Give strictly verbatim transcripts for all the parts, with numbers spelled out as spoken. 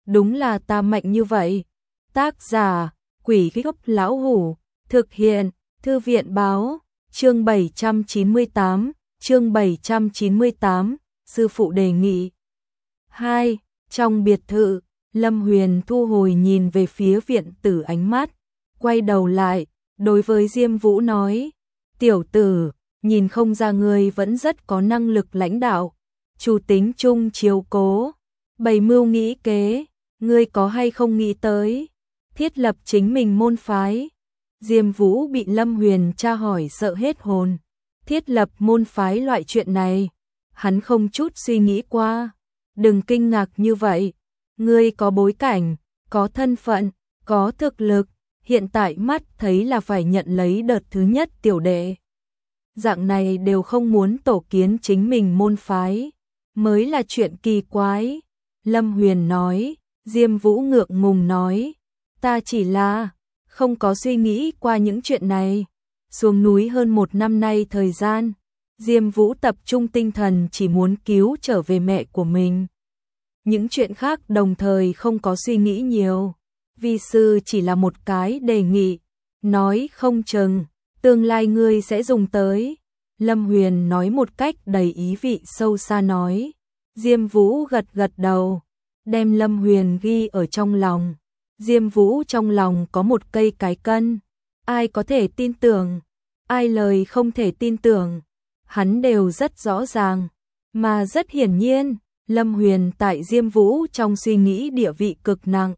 đúng là ta mạnh như vậy. Tác giả, Quỷ Gốc Lão Hủ, thực hiện, Thư viện Báo, chương bảy trăm chín mươi tám, chương bảy trăm chín mươi tám, sư phụ đề nghị. hai. Trong biệt thự, Lâm Huyền thu hồi nhìn về phía viện tử ánh mắt, quay đầu lại, đối với Diêm Vũ nói, tiểu tử, nhìn không ra ngươi vẫn rất có năng lực lãnh đạo, chủ tính chung chiếu cố, bày mưu nghĩ kế, ngươi có hay không nghĩ tới, thiết lập chính mình môn phái. Diêm Vũ bị Lâm Huyền tra hỏi sợ hết hồn, thiết lập môn phái loại chuyện này, hắn không chút suy nghĩ qua, đừng kinh ngạc như vậy, ngươi có bối cảnh, có thân phận, có thực lực, hiện tại mắt thấy là phải nhận lấy đợt thứ nhất tiểu đệ. Dạng này đều không muốn tổ kiến chính mình môn phái, mới là chuyện kỳ quái. Lâm Huyền nói, Diêm Vũ ngượng ngùng nói, ta chỉ là không có suy nghĩ qua những chuyện này. Xuống núi hơn một năm nay thời gian, Diêm Vũ tập trung tinh thần chỉ muốn cứu trở về mẹ của mình. Những chuyện khác đồng thời không có suy nghĩ nhiều. Vi sư chỉ là một cái đề nghị, nói không chừng, tương lai ngươi sẽ dùng tới. Lâm Huyền nói một cách đầy ý vị sâu xa nói. Diêm Vũ gật gật đầu, đem Lâm Huyền ghi ở trong lòng. Diêm Vũ trong lòng có một cây cái cân, ai có thể tin tưởng, ai lời không thể tin tưởng, hắn đều rất rõ ràng, mà rất hiển nhiên, Lâm Huyền tại Diêm Vũ trong suy nghĩ địa vị cực nặng.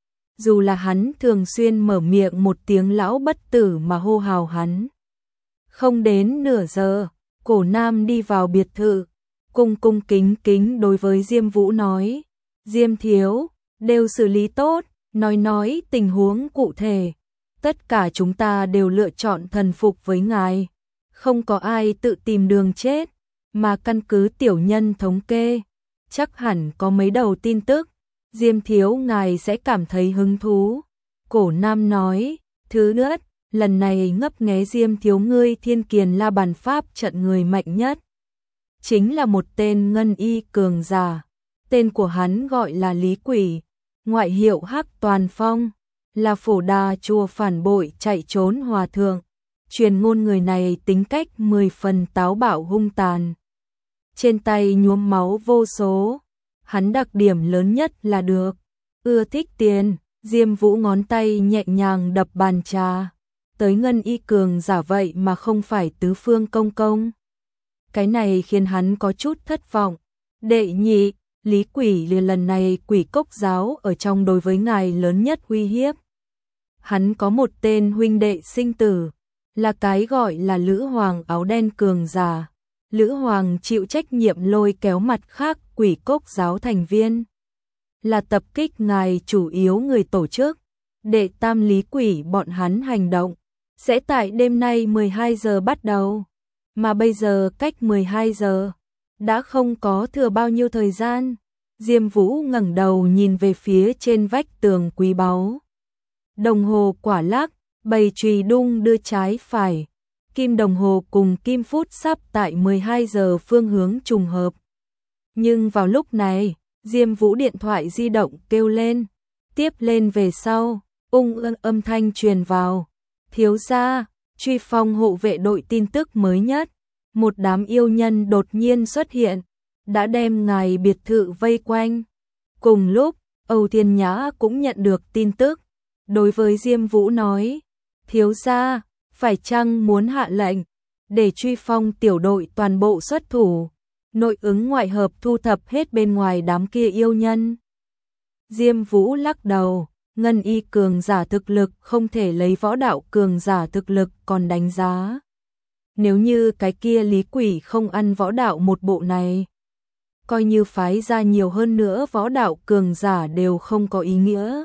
Dù là hắn thường xuyên mở miệng một tiếng lão bất tử mà hô hào hắn. Không đến nửa giờ, Cổ Nam đi vào biệt thự, cung cung kính kính đối với Diêm Vũ nói, Diêm thiếu, đều xử lý tốt, nói nói tình huống cụ thể, tất cả chúng ta đều lựa chọn thần phục với ngài, không có ai tự tìm đường chết, mà căn cứ tiểu nhân thống kê, chắc hẳn có mấy đầu tin tức, Diêm thiếu ngài sẽ cảm thấy hứng thú. Cổ Nam nói, thứ nhất, lần này ngấp nghé Diêm thiếu ngươi thiên kiền la bàn pháp trận người mạnh nhất. Chính là một tên ngân y cường giả, tên của hắn gọi là Lý Quỷ, ngoại hiệu Hắc Toàn Phong, là Phổ Đà chùa phản bội chạy trốn hòa thượng. Truyền ngôn người này tính cách mười phần táo bạo hung tàn, trên tay nhuốm máu vô số. Hắn đặc điểm lớn nhất là được ưa thích tiền. Diêm Vũ ngón tay nhẹ nhàng đập bàn trà, tới ngân y cường giả vậy mà không phải tứ phương công công. Cái này khiến hắn có chút thất vọng. Đệ nhị, Lý Quỷ liền lần này Quỷ Cốc giáo ở trong đối với ngài lớn nhất uy hiếp. Hắn có một tên huynh đệ sinh tử, là cái gọi là Lữ Hoàng áo đen cường giả. Lữ Hoàng chịu trách nhiệm lôi kéo mặt khác Quỷ Cốc giáo thành viên, là tập kích ngài chủ yếu người tổ chức. Đệ tam Lý Quỷ bọn hắn hành động sẽ tại đêm nay mười hai giờ bắt đầu, mà bây giờ cách mười hai giờ đã không có thừa bao nhiêu thời gian. Diêm Vũ ngẩng đầu nhìn về phía trên vách tường quý báu. Đồng hồ quả lắc, bầy chùy đung đưa trái phải. Kim đồng hồ cùng kim phút sắp tại mười hai giờ phương hướng trùng hợp. Nhưng vào lúc này, Diêm Vũ điện thoại di động kêu lên. Tiếp lên về sau, ung ương âm thanh truyền vào. Thiếu gia, Truy Phong hộ vệ đội tin tức mới nhất. Một đám yêu nhân đột nhiên xuất hiện, đã đem ngài biệt thự vây quanh. Cùng lúc, Âu Thiên Nhã cũng nhận được tin tức. Đối với Diêm Vũ nói, thiếu gia, phải chăng muốn hạ lệnh, để Truy Phong tiểu đội toàn bộ xuất thủ, nội ứng ngoại hợp thu thập hết bên ngoài đám kia yêu nhân. Diêm Vũ lắc đầu, ngân y cường giả thực lực không thể lấy võ đạo cường giả thực lực còn đánh giá. Nếu như cái kia Lý Quỷ không ăn võ đạo một bộ này, coi như phái ra nhiều hơn nữa võ đạo cường giả đều không có ý nghĩa.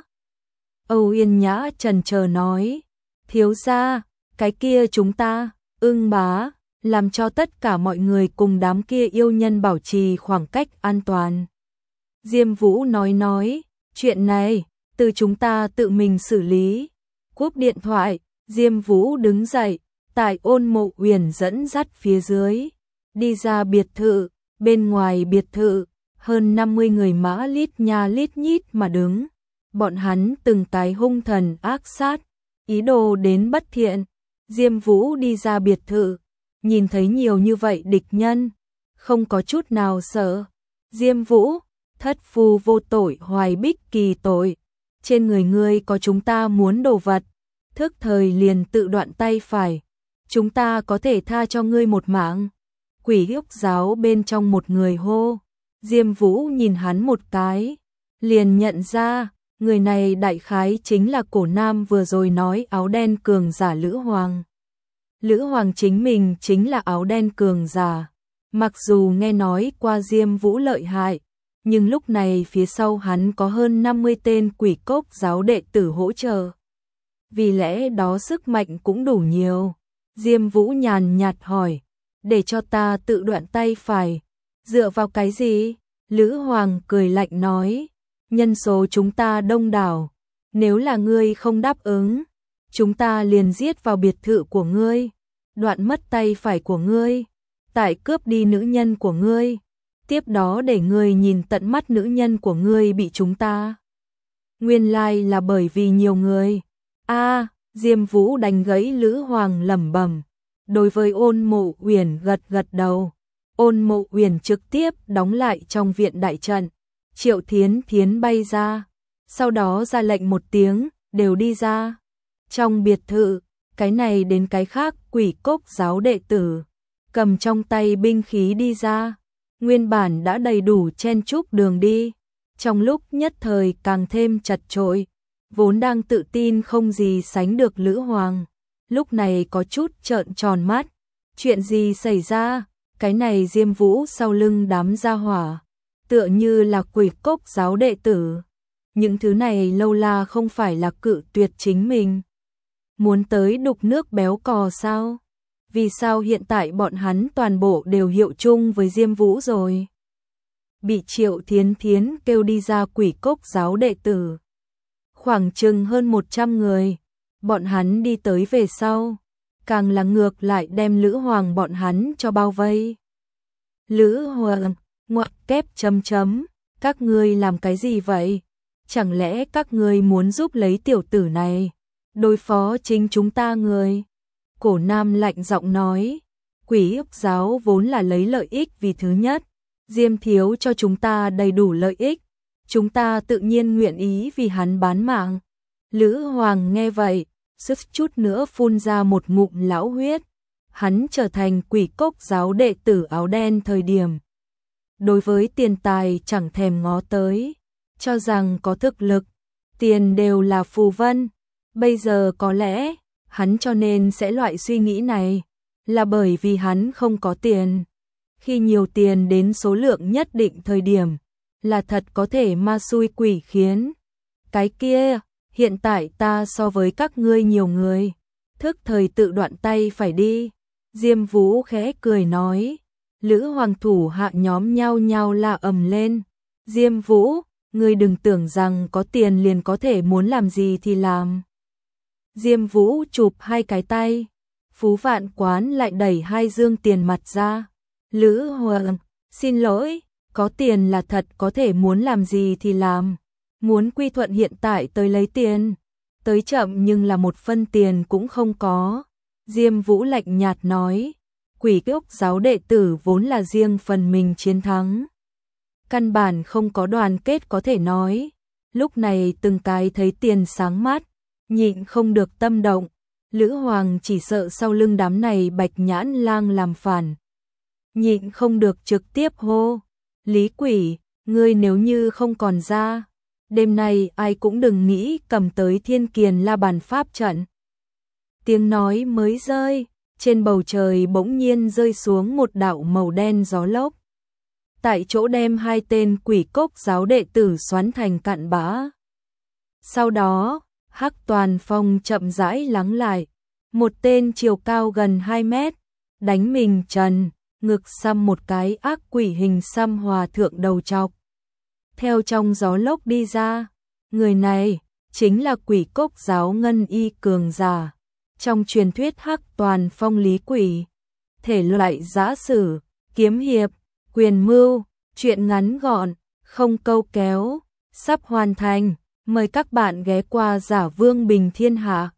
Âu Yên Nhã chần chờ nói, thiếu gia, cái kia chúng ta, Ưng bá, làm cho tất cả mọi người cùng đám kia yêu nhân bảo trì khoảng cách an toàn. Diêm Vũ nói nói, chuyện này, từ chúng ta tự mình xử lý. Cúp điện thoại, Diêm Vũ đứng dậy, tại Ôn Mộ Uyển dẫn dắt phía dưới, đi ra biệt thự. Bên ngoài biệt thự, hơn năm mươi người mã lít nha lít nhít mà đứng, bọn hắn từng cái hung thần ác sát, ý đồ đến bất thiện. Diêm Vũ đi ra biệt thự, nhìn thấy nhiều như vậy địch nhân, không có chút nào sợ. Diêm Vũ, thất phu vô tội hoài bích kỳ tội, trên người ngươi có chúng ta muốn đồ vật, thức thời liền tự đoạn tay phải, chúng ta có thể tha cho ngươi một mạng. Quỷ Ốc giáo bên trong một người hô. Diêm Vũ nhìn hắn một cái, liền nhận ra, người này đại khái chính là cổ nam vừa rồi nói áo đen cường giả Lữ Hoàng. Lữ Hoàng chính mình chính là áo đen cường giả, mặc dù nghe nói qua Diêm Vũ lợi hại, nhưng lúc này phía sau hắn có hơn năm mươi tên quỷ cốc giáo đệ tử hỗ trợ. Vì lẽ đó sức mạnh cũng đủ nhiều. Diêm Vũ nhàn nhạt hỏi, để cho ta tự đoạn tay phải, dựa vào cái gì? Lữ Hoàng cười lạnh nói, nhân số chúng ta đông đảo, nếu là ngươi không đáp ứng, chúng ta liền giết vào biệt thự của ngươi, đoạn mất tay phải của ngươi, tại cướp đi nữ nhân của ngươi, tiếp đó để ngươi nhìn tận mắt nữ nhân của ngươi bị chúng ta. Nguyên lai là bởi vì nhiều người. A, Diêm Vũ đánh gãy Lữ Hoàng lẩm bẩm, đối với Ôn Mộ Uyển gật gật đầu. Ôn Mộ Uyển trực tiếp đóng lại trong viện đại trận. Triệu Thiến Thiến bay ra, sau đó ra lệnh một tiếng, đều đi ra. Trong biệt thự, cái này đến cái khác quỷ cốc giáo đệ tử, cầm trong tay binh khí đi ra. Nguyên bản đã đầy đủ chen chúc đường đi, trong lúc nhất thời càng thêm chật chội, vốn đang tự tin không gì sánh được Lữ Hoàng, lúc này có chút trợn tròn mắt, chuyện gì xảy ra? Cái này Diêm Vũ sau lưng đám gia hỏa, tựa như là quỷ cốc giáo đệ tử. Những thứ này lâu la không phải là cự tuyệt chính mình. Muốn tới đục nước béo cò sao? Vì sao hiện tại bọn hắn toàn bộ đều hiệu chung với Diêm Vũ rồi? Bị Triệu Thiến Thiến kêu đi ra quỷ cốc giáo đệ tử. Khoảng chừng hơn một trăm người. Bọn hắn đi tới về sau, càng là ngược lại đem Lữ Hoàng bọn hắn cho bao vây. Lữ Hoàng, ngoặc kép chấm chấm, các ngươi làm cái gì vậy? Chẳng lẽ các ngươi muốn giúp lấy tiểu tử này, đối phó chính chúng ta người? Cổ Nam lạnh giọng nói, quỷ ốc giáo vốn là lấy lợi ích vì thứ nhất, Diêm thiếu cho chúng ta đầy đủ lợi ích, chúng ta tự nhiên nguyện ý vì hắn bán mạng. Lữ Hoàng nghe vậy, sức chút nữa phun ra một ngụm lão huyết. Hắn trở thành quỷ cốc giáo đệ tử áo đen thời điểm, đối với tiền tài chẳng thèm ngó tới, cho rằng có thực lực, tiền đều là phù vân. Bây giờ có lẽ, hắn cho nên sẽ loại suy nghĩ này, là bởi vì hắn không có tiền. Khi nhiều tiền đến số lượng nhất định thời điểm, là thật có thể ma xui quỷ khiến. Cái kia, hiện tại ta so với các ngươi nhiều người, thức thời tự đoạn tay phải đi. Diêm Vũ khẽ cười nói. Lữ Hoàng thủ hạ nhóm nhao nhao la ầm lên. Diêm Vũ, ngươi đừng tưởng rằng có tiền liền có thể muốn làm gì thì làm. Diêm Vũ chụp hai cái tay, Phú Vạn Quán lại đẩy hai dương tiền mặt ra. Lữ Hoàng, xin lỗi, có tiền là thật có thể muốn làm gì thì làm. Muốn quy thuận hiện tại tới lấy tiền, tới chậm nhưng là một phân tiền cũng không có. Diêm Vũ lạnh nhạt nói, quỷ cốc giáo đệ tử vốn là riêng phần mình chiến thắng. Căn bản không có đoàn kết có thể nói, lúc này từng cái thấy tiền sáng mắt, nhịn không được tâm động. Lữ Hoàng chỉ sợ sau lưng đám này bạch nhãn lang làm phản. Nhịn không được trực tiếp hô, Lý Quỷ, ngươi nếu như không còn ra, đêm nay ai cũng đừng nghĩ cầm tới Thiên Kiền La Bàn pháp trận. Tiếng nói mới rơi, trên bầu trời bỗng nhiên rơi xuống một đạo màu đen gió lốc. Tại chỗ đem hai tên quỷ cốc giáo đệ tử xoắn thành cặn bã. Sau đó, Hắc Toàn Phong chậm rãi lắng lại, một tên chiều cao gần hai mét, đánh mình trần, ngực xăm một cái ác quỷ hình xăm hòa thượng đầu trọc. Theo trong gió lốc đi ra, người này chính là quỷ cốc giáo ngân y cường giả. Trong truyền thuyết Hắc Toàn Phong Lý Quỷ, thể loại giã sử, kiếm hiệp, quyền mưu, Chuyện ngắn gọn, không câu kéo, sắp hoàn thành. Mời các bạn ghé qua Giả Vương Bình Thiên Hạ.